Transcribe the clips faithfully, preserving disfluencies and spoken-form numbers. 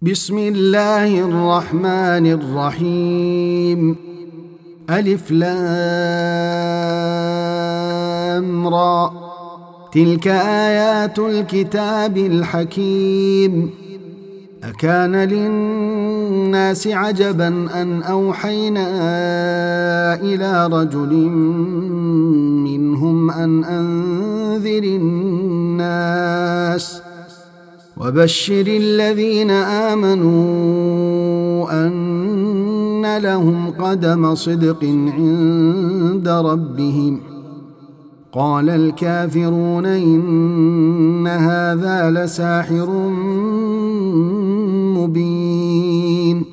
بسم الله الرحمن الرحيم. ألف لام را، تلك آيات الكتاب الحكيم. أكان للناس عجبا أن أوحينا إلى رجل منهم أن أنذر الناس وبشر الذين آمنوا أن لهم قدم صدق عند ربهم. قال الكافرون إن هذا لساحر مبين.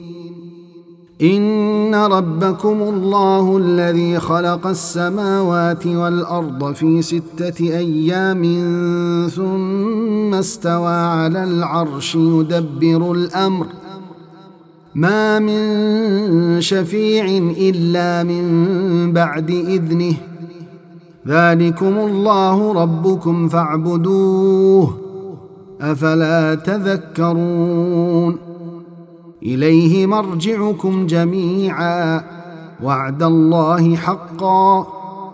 إن ربكم الله الذي خلق السماوات والأرض في ستة أيام ثم استوى على العرش يدبر الأمر، ما من شفيع إلا من بعد إذنه. ذلكم الله ربكم فاعبدوه، أفلا تذكرون؟ إليه مرجعكم جميعا، وعد الله حقا،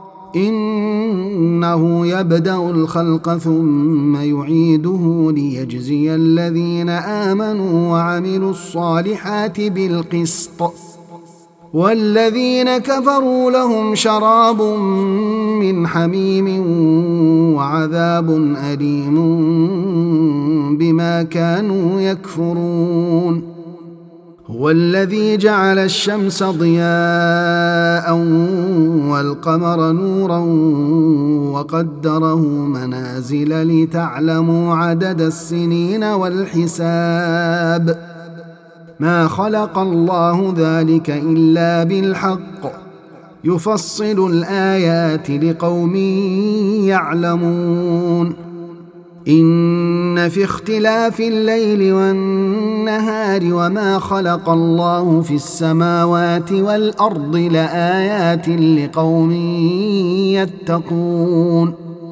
إنه يبدأ الخلق ثم يعيده ليجزي الذين آمنوا وعملوا الصالحات بالقسط، والذين كفروا لهم شراب من حميم وعذاب أليم بما كانوا يكفرون. هو الذي جعل الشمس ضياء والقمر نورا وقدره منازل لتعلموا عدد السنين والحساب. ما خلق الله ذلك إلا بالحق، يفصل الآيات لقوم يعلمون. إن في اختلاف الليل والنهار وما خلق الله في السماوات والأرض لآيات لقوم يتقون.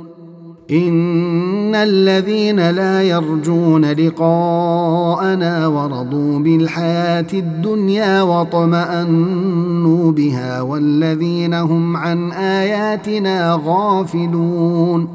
إن الذين لا يرجون لقاءنا ورضوا بالحياة الدنيا واطمأنوا بها والذين هم عن آياتنا غافلون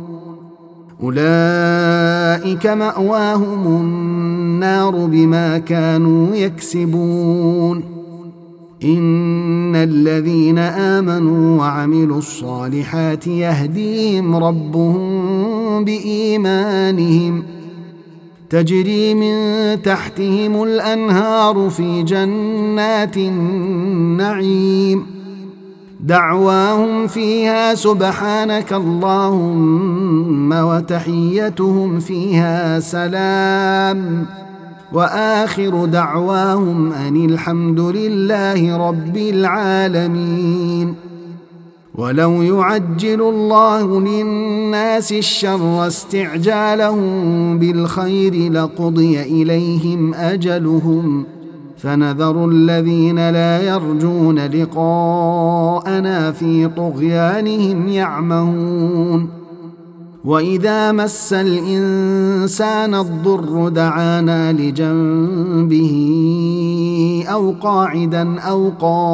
أولئك مأواهم النار بما كانوا يكسبون. إن الذين آمنوا وعملوا الصالحات يهديهم ربهم بإيمانهم، تجري من تحتهم الأنهار في جنات النعيم، دعواهم فيها سبحانك اللهم وتحيتهم فيها سلام، وآخر دعواهم أن الحمد لله رب العالمين. ولو يعجل الله للناس الشر استعجالهم بالخير لقضي إليهم أجلهم، فنذر الذين لا يرجون لقاءنا في طغيانهم يعمهون. وإذا مس الإنسان الضر دعانا لجنبه أو قاعدا أو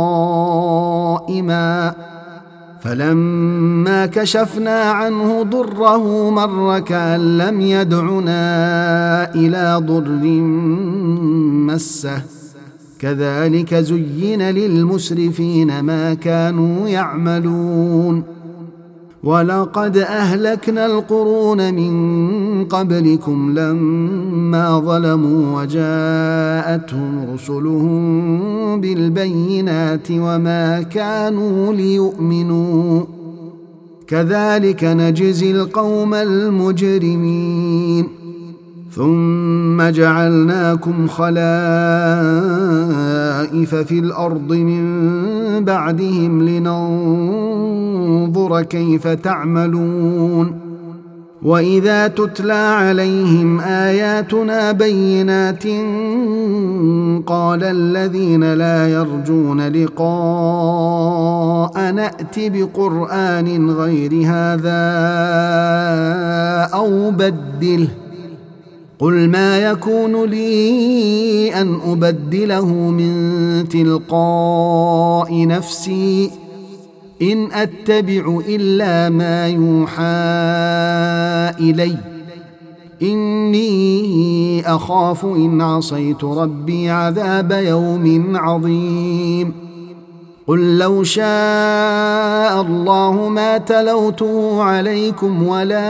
قائما، فلما كشفنا عنه ضره مر كأن لم يدعنا إلى ضر مسه، كذلك زين للمسرفين ما كانوا يعملون. ولقد أهلكنا القرون من قبلكم لما ظلموا وجاءتهم رسلهم بالبينات وما كانوا ليؤمنوا، كذلك نجزي القوم المجرمين. ثم جعلناكم خلائف في الأرض من بعدهم لننظر كيف تعملون. وإذا تتلى عليهم آياتنا بينات قال الذين لا يرجون لقاء نأت بقرآن غير هذا أو بدله قل ما يكون لي أن أبدله من تلقاء نفسي إن أتبع إلا ما يوحى إلي إني أخاف إن عصيت ربي عذاب يوم عظيم قل لو شاء الله ما تلوته عليكم ولا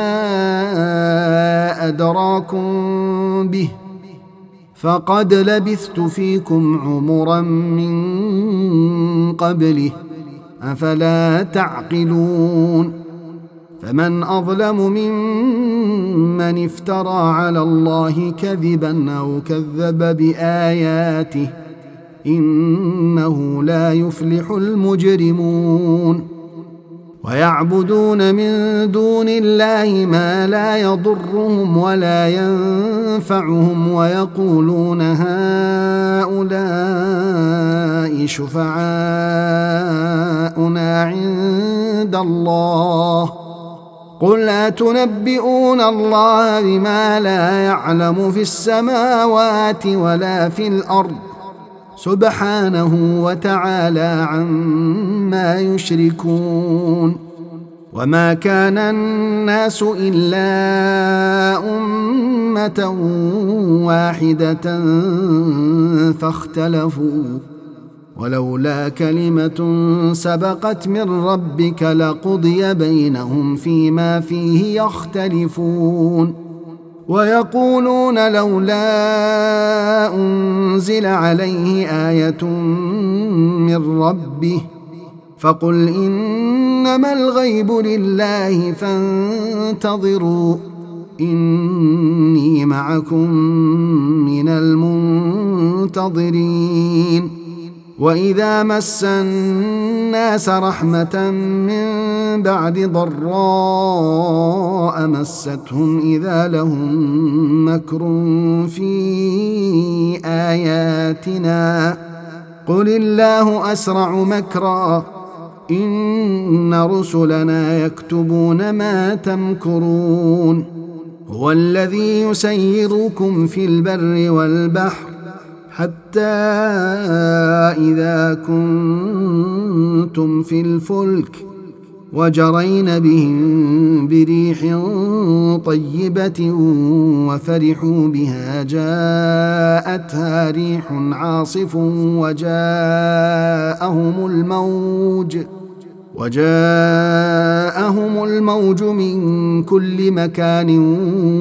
أدراكم به فقد لبثت فيكم عمرا من قبله أفلا تعقلون فمن أظلم ممن افترى على الله كذبا أو كذب بآياته إنه لا يفلح المجرمون ويعبدون من دون الله ما لا يضرهم ولا ينفعهم ويقولون هؤلاء شفعاؤنا عند الله قل أتنبئون الله بما لا يعلم في السماوات ولا في الأرض سبحانه وتعالى عما يشركون وما كان الناس إلا أمة واحدة فاختلفوا ولولا كلمة سبقت من ربك لقضي بينهم فيما فيه يختلفون ويقولون لولا أنزل عليه آية من ربه فقل إنما الغيب لله فانتظروا إني معكم من المنتظرين وإذا مس الناس رحمة من بعد ضراء مستهم إذا لهم مكر في آياتنا قل الله أسرع مكرا إن رسلنا يكتبون ما تمكرون هو الذي يسيركم في البر والبحر حتى إذا كنتم في الفلك وجرين بهم بريح طيبة وفرحوا بها جاءتها ريح عاصف وجاءهم الموج وجاءهم الموج من كل مكان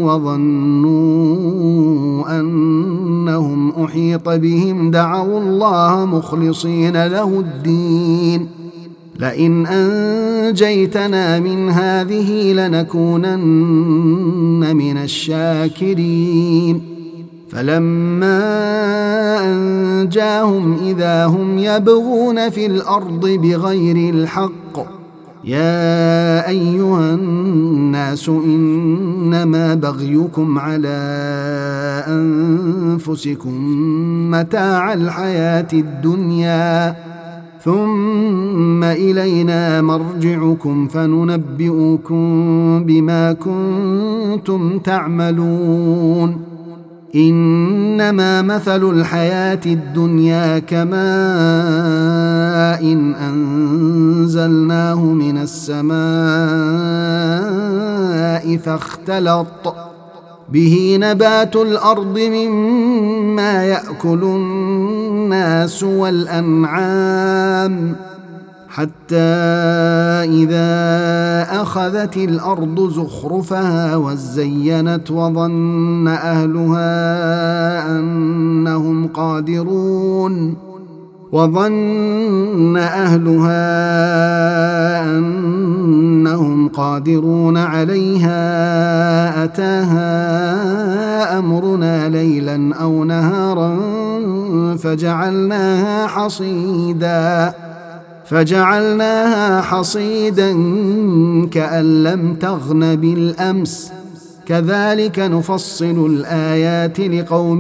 وظنوا أنهم أحيط بهم دعوا الله مخلصين له الدين لئن أنجيتنا من هذه لنكونن من الشاكرين فلما أنجاهم إذا هم يبغون في الأرض بغير الحق يا أيها الناس إنما بغيكم على أنفسكم متاع الحياة الدنيا ثم إلينا مرجعكم فننبئكم بما كنتم تعملون إنما مثل الحياة الدنيا كماء إن أنزلناه من السماء فاختلط به نبات الأرض مما يأكل الناس والأنعام حتى إذا أخذت الأرض زخرفها وزينت وظن أهلها أنهم قادرون وظن أهلها أنهم قادرون عليها أتاها أمرنا ليلا أو نهارا فجعلناها حصيدا فجعلناها حصيدا كأن لم تغن بالأمس كذلك نفصل الآيات لقوم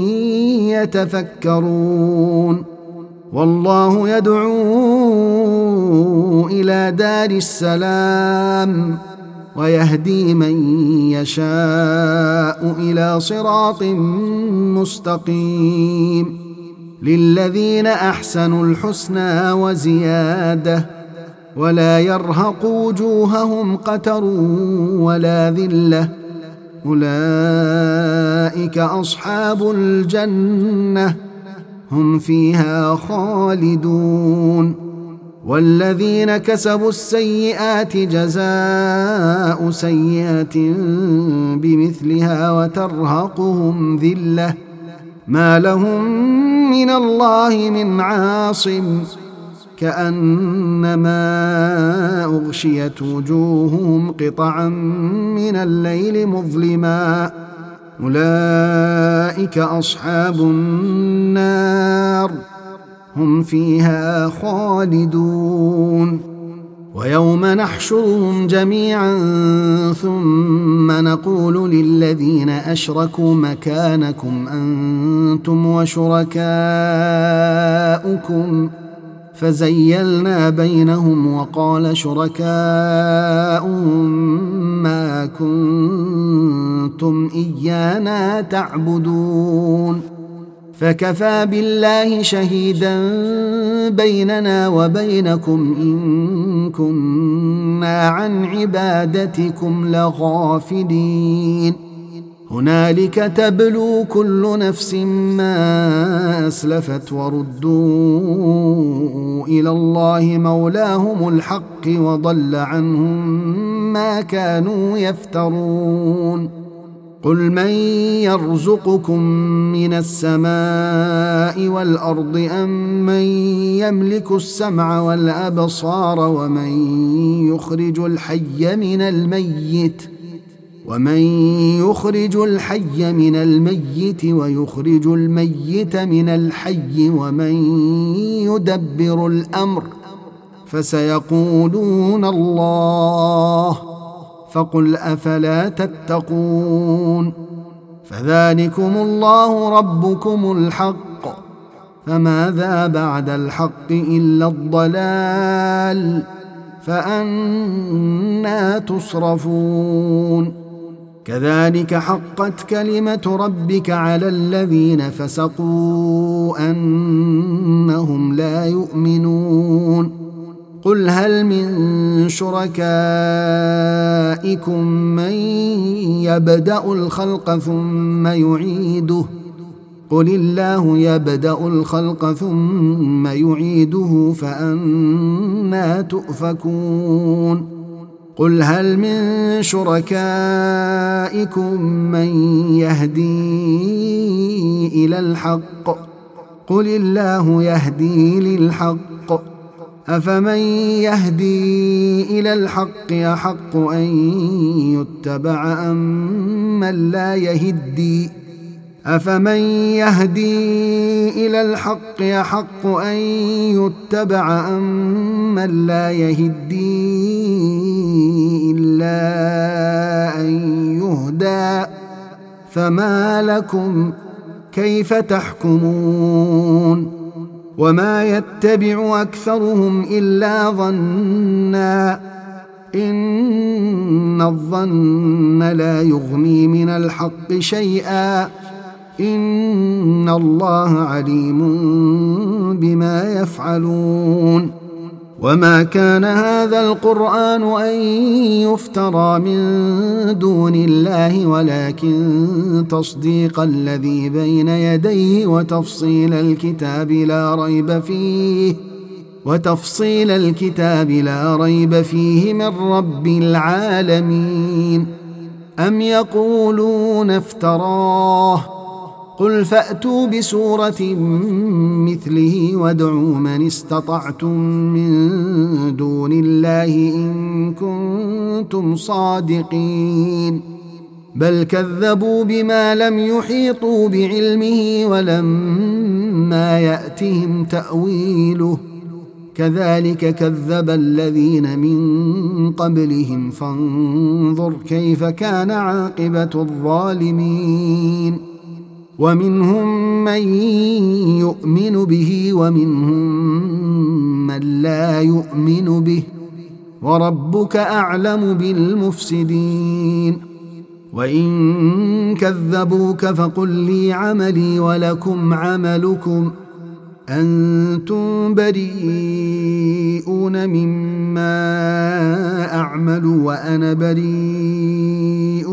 يتفكرون والله يدعو إلى دار السلام ويهدي من يشاء إلى صراط مستقيم. للذين أحسنوا الحسنى وزيادة ولا يرهق وجوههم قتر ولا ذلة أولئك أصحاب الجنة هم فيها خالدون. والذين كسبوا السيئات جزاء سيئة بمثلها وترهقهم ذلة ما لهم من الله من عاصم كأنما أغشيت وجوههم قطعا من الليل مظلما أولئك أصحاب النار هم فيها خالدون. ويوم نحشرهم جميعا ثم نقول للذين أشركوا مكانكم أنتم وشركاؤكم فزيلنا بينهم وقال شركاؤهم ما كنتم إيانا تعبدون فكفى بالله شهيدا بيننا وبينكم إن كنا عن عبادتكم لغافلين. هنالك تبلو كل نفس ما أسلفت وردوا إلى الله مولاهم الحق وضل عنهم ما كانوا يفترون. قل من يرزقكم من السماء والأرض أم من يملك السمع والأبصار ومن يخرج الحي من الميت ومن يخرج الحي من الميت ويخرج الميت من الحي ومن يدبر الأمر فسيقولون الله فقل أفلا تتقون. فذلكم الله ربكم الحق فماذا بعد الحق إلا الضلال فأنى تصرفون. كذلك حقت كلمة ربك على الذين فسقوا أنهم لا يؤمنون. قل هل من شركائكم من يبدأ الخلق ثم يعيده قل الله يبدأ الخلق ثم يعيده فأنى تؤفكون. قل هل من شركائكم من يهدي إلى الحق قل الله يهدي للحق أفمن يهدي إلى الحق أحق أن يتبع أم من لا يهدي أفمن يهدي إلى الحق أحق أن يتبع أم من لا يهدي إلا أن يهدى فما لكم كيف تحكمون. وما يتبع أكثرهم إلا ظنا إن الظن لا يغني من الحق شيئا إن الله عليم بما يفعلون. وما كان هذا القرآن أن يفترى من دون الله ولكن تصديق الذي بين يديه وتفصيل الكتاب لا ريب فيه وتفصيل الكتاب لا ريب فيه من رب العالمين. أم يقولون افتراه قل فأتوا بسورة مثله وادعوا من استطعتم من دون الله إن كنتم صادقين. بل كذبوا بما لم يحيطوا بعلمه ولما يأتهم تأويله كذلك كذب الذين من قبلهم فانظر كيف كان عاقبة الظالمين. ومنهم من يؤمن به ومنهم من لا يؤمن به وربك أعلم بالمفسدين وإن كذبوك فقل لي عملي ولكم عملكم أنتم بريئون مما أعمل وأنا بريء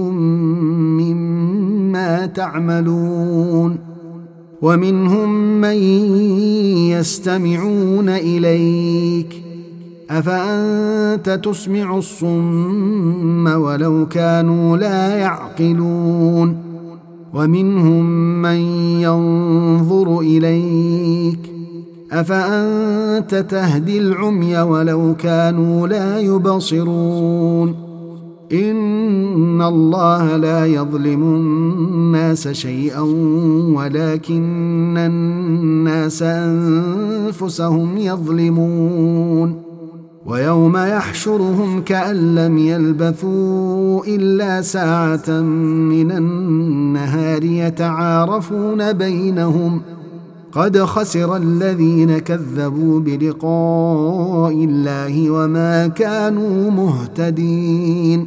مما تعملون ومنهم من يستمعون إليك أفأنت تسمع الصم ولو كانوا لا يعقلون ومنهم من ينظر إليك أفأنت تهدي العمي ولو كانوا لا يبصرون إن الله لا يظلم الناس شيئا ولكن الناس أنفسهم يظلمون ويوم يحشرهم كأن لم يلبثوا إلا ساعة من النهار يتعارفون بينهم قد خسر الذين كذبوا بلقاء الله وما كانوا مهتدين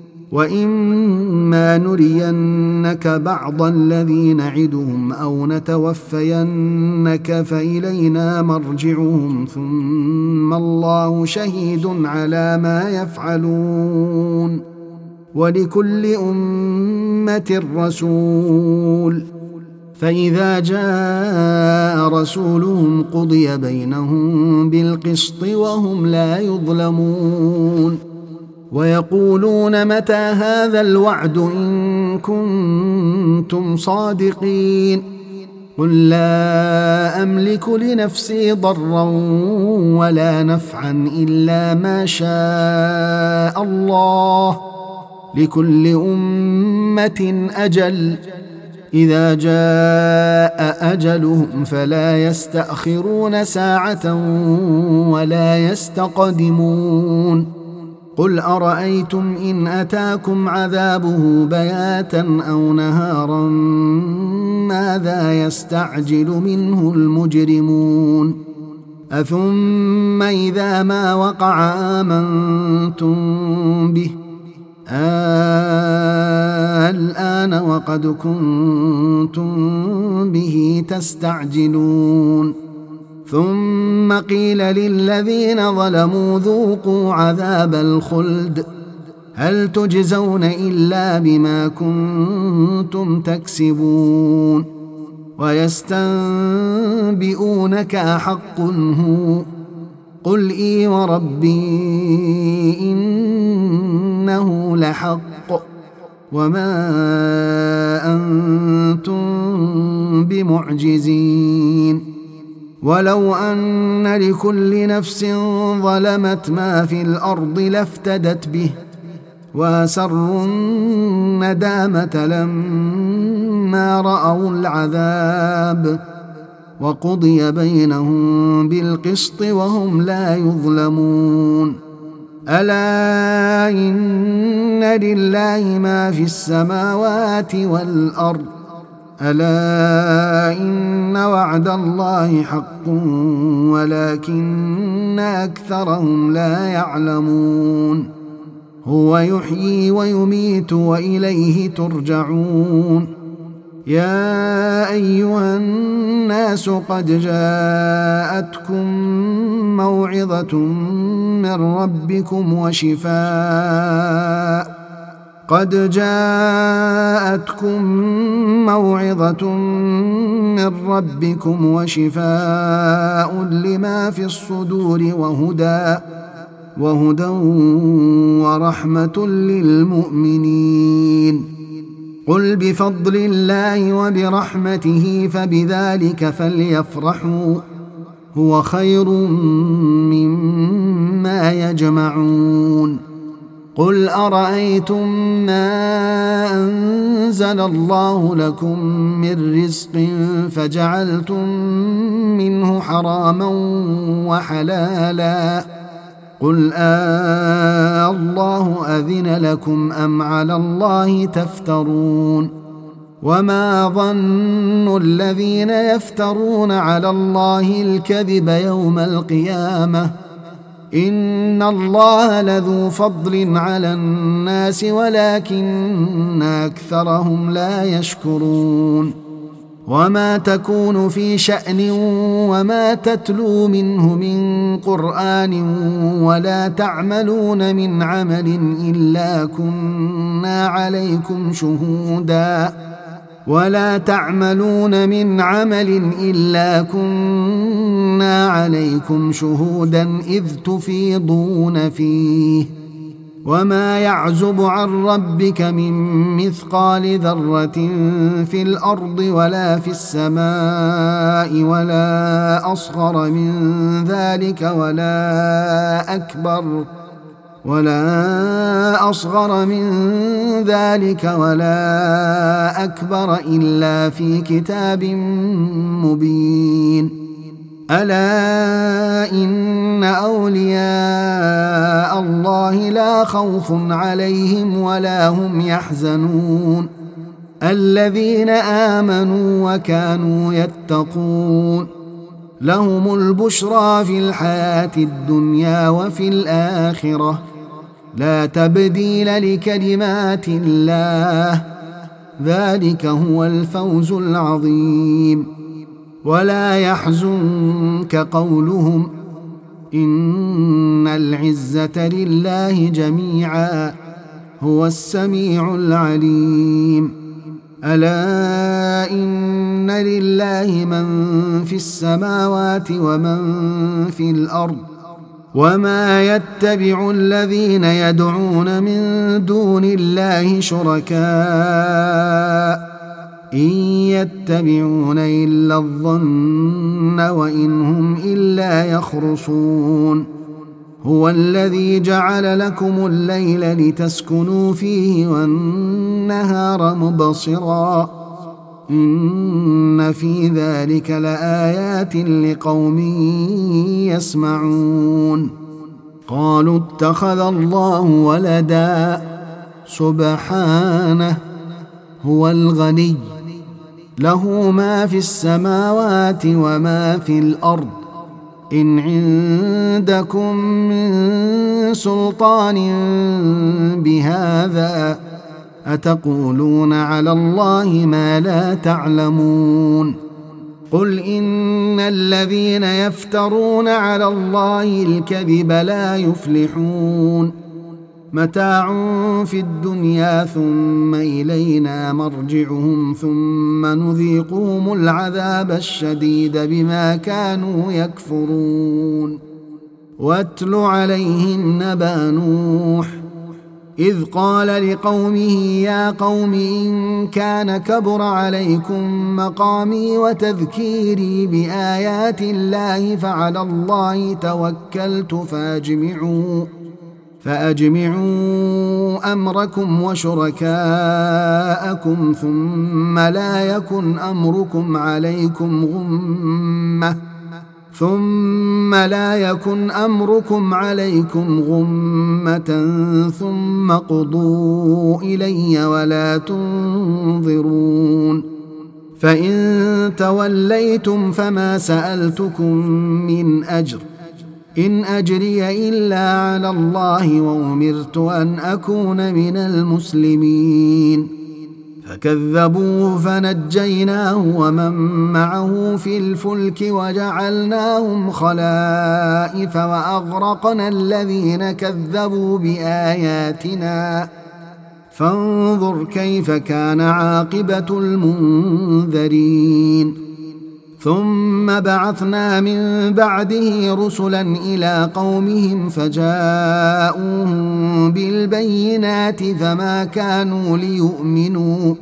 وإما نرينك بعض الذي نعدهم أو نتوفينك فإلينا مرجعهم ثم الله شهيد على ما يفعلون ولكل أمة رسول فإذا جاء رسولهم قضي بينهم بالقسط وهم لا يظلمون ويقولون متى هذا الوعد إن كنتم صادقين قل لا أملك لنفسي ضرا ولا نفعا إلا ما شاء الله لكل أمة أجل إذا جاء أجلهم فلا يستأخرون ساعة ولا يستقدمون قل أرأيتم إن أتاكم عذابه بياتا أو نهارا ماذا يستعجل منه المجرمون أثم إذا ما وقع آمنتم به الآن وقد كنتم به تستعجلون ثم قيل للذين ظلموا ذوقوا عذاب الخلد هل تجزون إلا بما كنتم تكسبون ويستنبئونك أحق هو قل إي وربي إنه لحق وما أنتم بمعجزين ولو أن لكل نفس ظلمت ما في الأرض لافتدت به وأسروا الندامة لما رأوا العذاب وقضي بينهم بالقسط وهم لا يظلمون ألا إن لله ما في السماوات والأرض ألا إن وعد الله حق ولكن أكثرهم لا يعلمون هو يحيي ويميت وإليه ترجعون يا أيها الناس قد جاءتكم موعظة من ربكم وشفاء قد جاءتكم موعظة من ربكم وشفاء لما في الصدور وهدى وهدى ورحمة للمؤمنين قل بفضل الله وبرحمته فبذلك فليفرحوا هو خير مما يجمعون قل أرأيتم ما أنزل الله لكم من رزق فجعلتم منه حراما وحلالا قل آه الله أذن لكم أم على الله تفترون وما ظن الذين يفترون على الله الكذب يوم القيامة إن الله لذو فضل على الناس ولكن أكثرهم لا يشكرون وما تكون في شأن وما تتلو منه من قرآن ولا تعملون من عمل إلا كنا عليكم شهودا ولا تعملون من عمل إلا كنا عليكم شهودا إذ تفيضون فيه وما يعزب عن ربك من مثقال ذرة في الأرض ولا في السماء ولا أصغر من ذلك ولا أكبر ولا أصغر من ذلك ولا أكبر إلا في كتاب مبين ألا إن أولياء الله لا خوف عليهم ولا هم يحزنون الذين آمنوا وكانوا يتقون لهم البشرى في الحياة الدنيا وفي الآخرة لا تبديل لكلمات الله ذلك هو الفوز العظيم ولا يحزنك قولهم إن العزة لله جميعا هو السميع العليم ألا إن لله من في السماوات ومن في الأرض وما يتبع الذين يدعون من دون الله شركاء إن يتبعون إلا الظن وإن هم إلا يخرصون هو الذي جعل لكم الليل لتسكنوا فيه والنهار مبصرا إن في ذلك لآيات لقوم يسمعون قالوا اتخذ الله ولدا سبحانه هو الغني له ما في السماوات وما في الأرض إن عندكم من سلطان بهذا أتقولون على الله ما لا تعلمون قل إن الذين يفترون على الله الكذب لا يفلحون متاع في الدنيا ثم إلينا مرجعهم ثم نذيقهم العذاب الشديد بما كانوا يكفرون واتل عليهم نبأ نوح إذ قال لقومه يا قوم إن كان كبر عليكم مقامي وتذكيري بآيات الله فعلى الله توكلت فأجمعوا فأجمعوا أمركم وشركاءكم ثم لا يكن أمركم عليكم غمة ثم لا يكن أمركم عليكم غمة ثم قضوا إلي ولا تنظرون فإن توليتم فما سألتكم من أجر إن أجري إلا على الله وأمرت أن أكون من المسلمين فكذبوه فنجيناه ومن معه في الفلك وجعلناهم خلائف وأغرقنا الذين كذبوا بآياتنا فانظر كيف كان عاقبة المنذرين ثم بعثنا من بعده رسلا إلى قومهم فجاءوهم بالبينات فما كانوا ليؤمنوا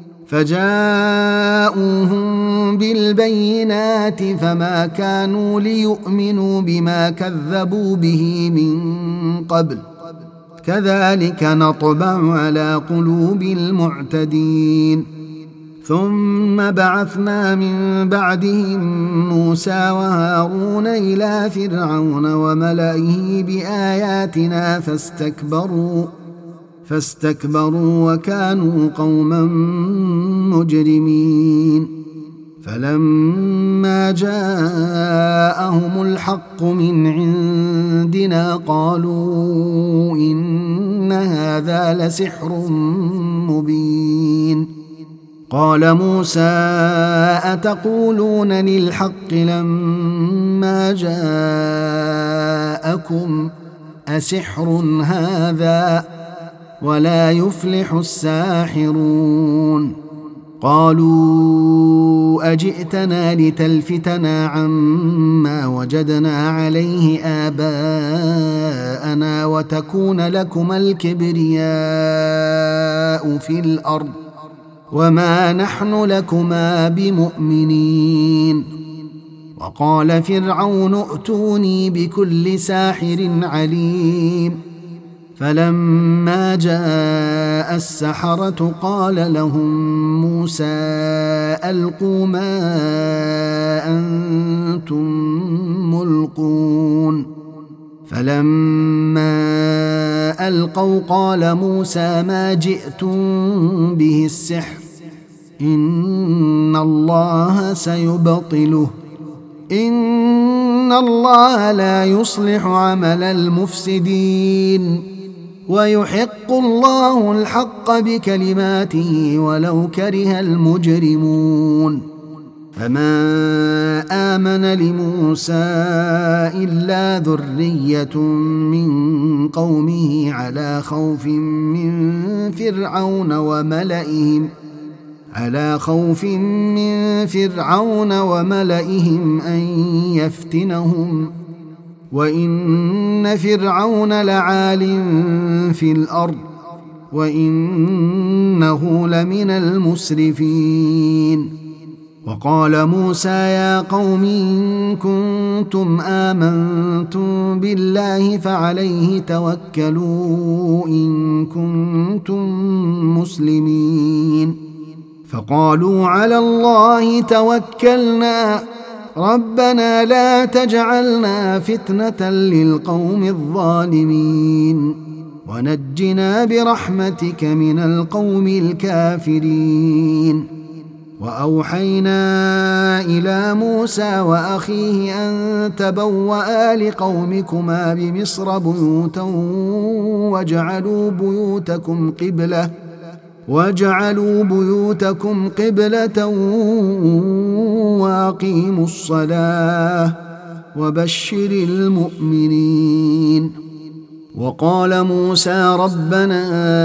فجاءوهم بالبينات فما كانوا ليؤمنوا بما كذبوا به من قبل كذلك نطبع على قلوب المعتدين ثم بعثنا من بعدهم موسى وهارون إلى فرعون وملئه بآياتنا فاستكبروا فاستكبروا وكانوا قوما مجرمين فلما فلما جاءهم الحق من عندنا قالوا إن هذا لسحر مبين. قال موسى أتقولون للحق لما جاءكم أسحر هذا ولا يفلح الساحرون. قالوا أجئتنا لتلفتنا عما وجدنا عليه آباءنا وتكون لكما الكبرياء في الأرض وما نحن لكما بمؤمنين. وقال فرعون ائتوني بكل ساحر عليم. فلما جاء السحرة قال لهم موسى ألقوا ما أنتم ملقون. فلما ألقوا قال موسى ما جئتم به السحر إن الله سيبطله إن الله لا يصلح عمل المفسدين ويحق الله الحق بكلماته ولو كره المجرمون. فما آمن لموسى إلا ذرية من قومه على خوف من فرعون وملئهم على خوف من فرعون وملئهم أن يفتنهم وإن فرعون لعال في الأرض وإنه لمن المسرفين. وقال موسى يا قوم إن كنتم آمنتم بالله فعليه توكلوا إن كنتم مسلمين. فقالوا على الله توكلنا ربنا لا تجعلنا فتنة للقوم الظالمين ونجنا برحمتك من القوم الكافرين. وأوحينا إلى موسى وأخيه أن تبوأ لقومكما بمصر بيوتا واجعلوا بيوتكم قبلة واجعلوا بيوتكم قبلة وأقيموا الصلاة وبشر المؤمنين. وقال موسى ربنا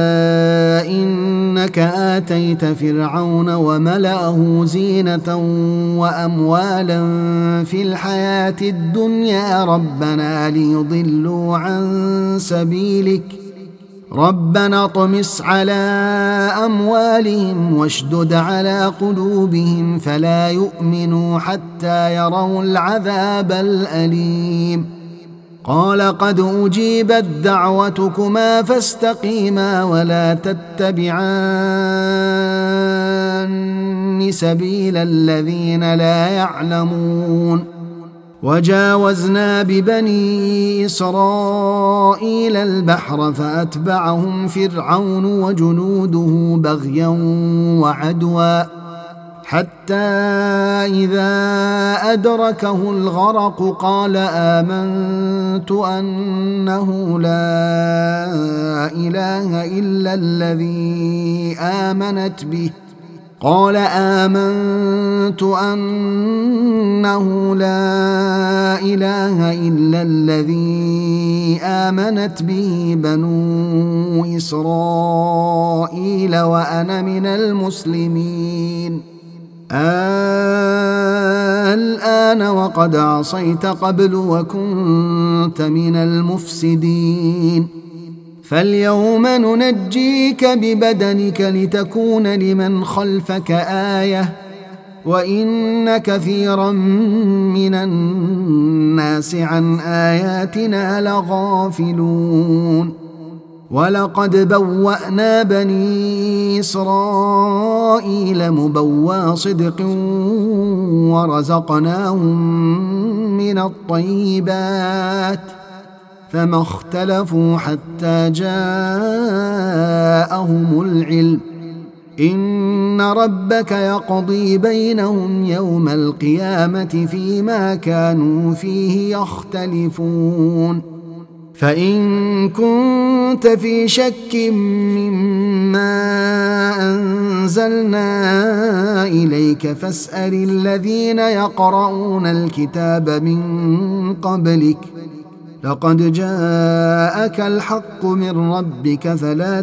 إنك آتيت فرعون وملأه زينة وأموالا في الحياة الدنيا ربنا ليضلوا عن سبيلك ربنا اطمس على أموالهم واشدد على قلوبهم فلا يؤمنوا حتى يروا العذاب الأليم. قال قد أجيبت دعوتكما فاستقيما ولا تتبعان سبيل الذين لا يعلمون. وجاوزنا ببني إسرائيل البحر فأتبعهم فرعون وجنوده بغيا وعدوا حتى إذا أدركه الغرق قال آمنت أنه لا إله إلا الذي آمنت به قال آمنت أنه لا إله إلا الذي آمنت به بنو إسرائيل وأنا من المسلمين. الآن وقد عصيت قبل وكنت من المفسدين فاليوم ننجيك ببدنك لتكون لمن خلفك آية وإن كثيرا من الناس عن آياتنا لغافلون. ولقد بوأنا بني إسرائيل مبوى صدق ورزقناهم من الطيبات فما اختلفوا حتى جاءهم العلم إن ربك يقضي بينهم يوم القيامة فيما كانوا فيه يختلفون فإن كنت في شك مما أنزلنا إليك فاسأل الذين يقرؤون الكتاب من قبلك لقد جاءك الحق من ربك فلا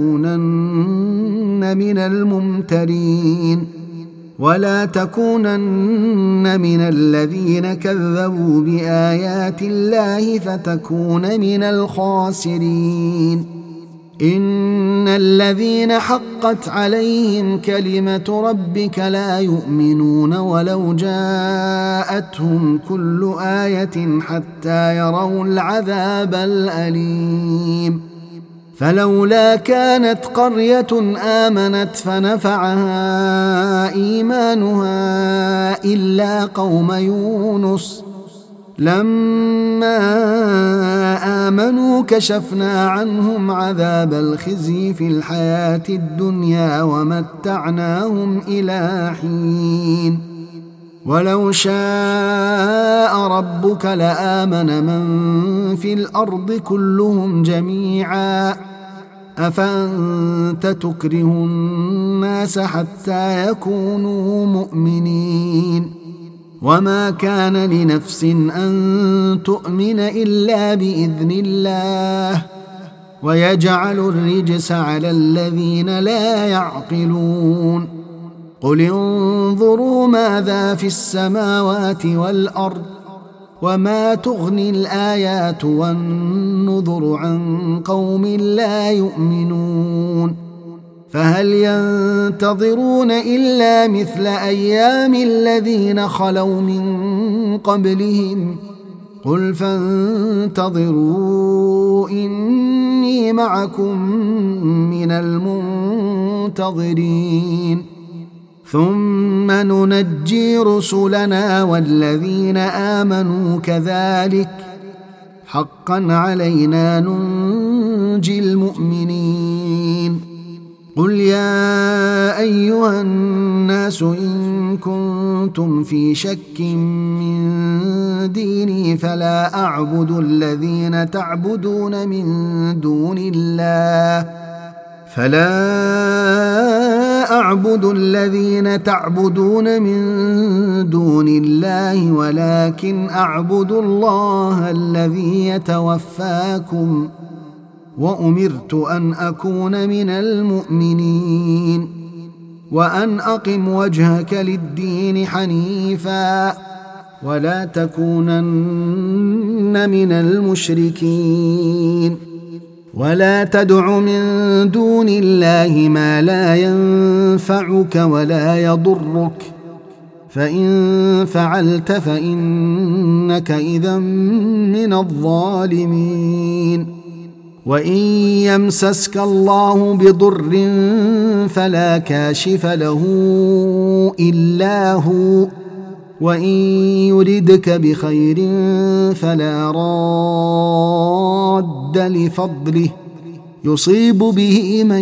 تكونن من الممترين ولا تكونن من الذين كذبوا بآيات الله فتكون من الخاسرين إن الذين حقت عليهم كلمة ربك لا يؤمنون ولو جاءتهم كل آية حتى يروا العذاب الأليم فلولا كانت قرية آمنت فنفعها إيمانها إلا قوم يونس لما آمنوا كشفنا عنهم عذاب الخزي في الحياة الدنيا ومتعناهم إلى حين ولو شاء ربك لآمن من في الأرض كلهم جميعا أفأنت تكره الناس حتى يكونوا مؤمنين وما كان لنفس أن تؤمن إلا بإذن الله ويجعل الرجس على الذين لا يعقلون قل انظروا ماذا في السماوات والأرض وما تغني الآيات والنذر عن قوم لا يؤمنون فهل ينتظرون إلا مثل أيام الذين خلوا من قبلهم قل فانتظروا إني معكم من المنتظرين ثم ننجي رسلنا والذين آمنوا كذلك حقا علينا ننجي المؤمنين قل يا أيها الناس إن كنتم في شك من ديني فلا أعبد الذين تعبدون من دون الله فلا أعبد الذين تعبدون من دون الله ولكن أعبد الله الذي يتوفاكم وأمرت أن أكون من المؤمنين وأن أقم وجهك للدين حنيفا ولا تكونن من المشركين ولا تدع من دون الله ما لا ينفعك ولا يضرك فإن فعلت فإنك إذا من الظالمين وإن يمسسك الله بضر فلا كاشف له إلا هو وإن يردك بخير فلا راد لفضله يصيب به من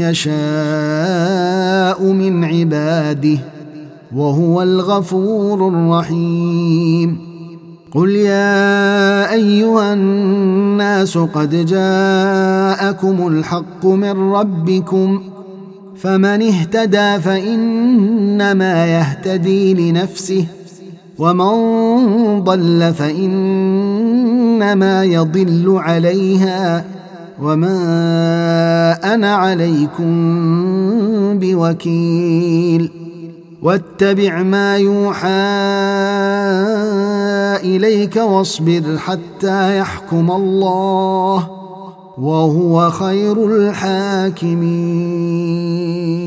يشاء من عباده وهو الغفور الرحيم قل يا أيها الناس قد جاءكم الحق من ربكم فمن اهتدى فإنما يهتدي لنفسه ومن ضل فإنما يضل عليها وما أنا عليكم بوكيل واتبع ما يوحى إليك واصبر حتى يحكم الله وهو خير الحاكمين.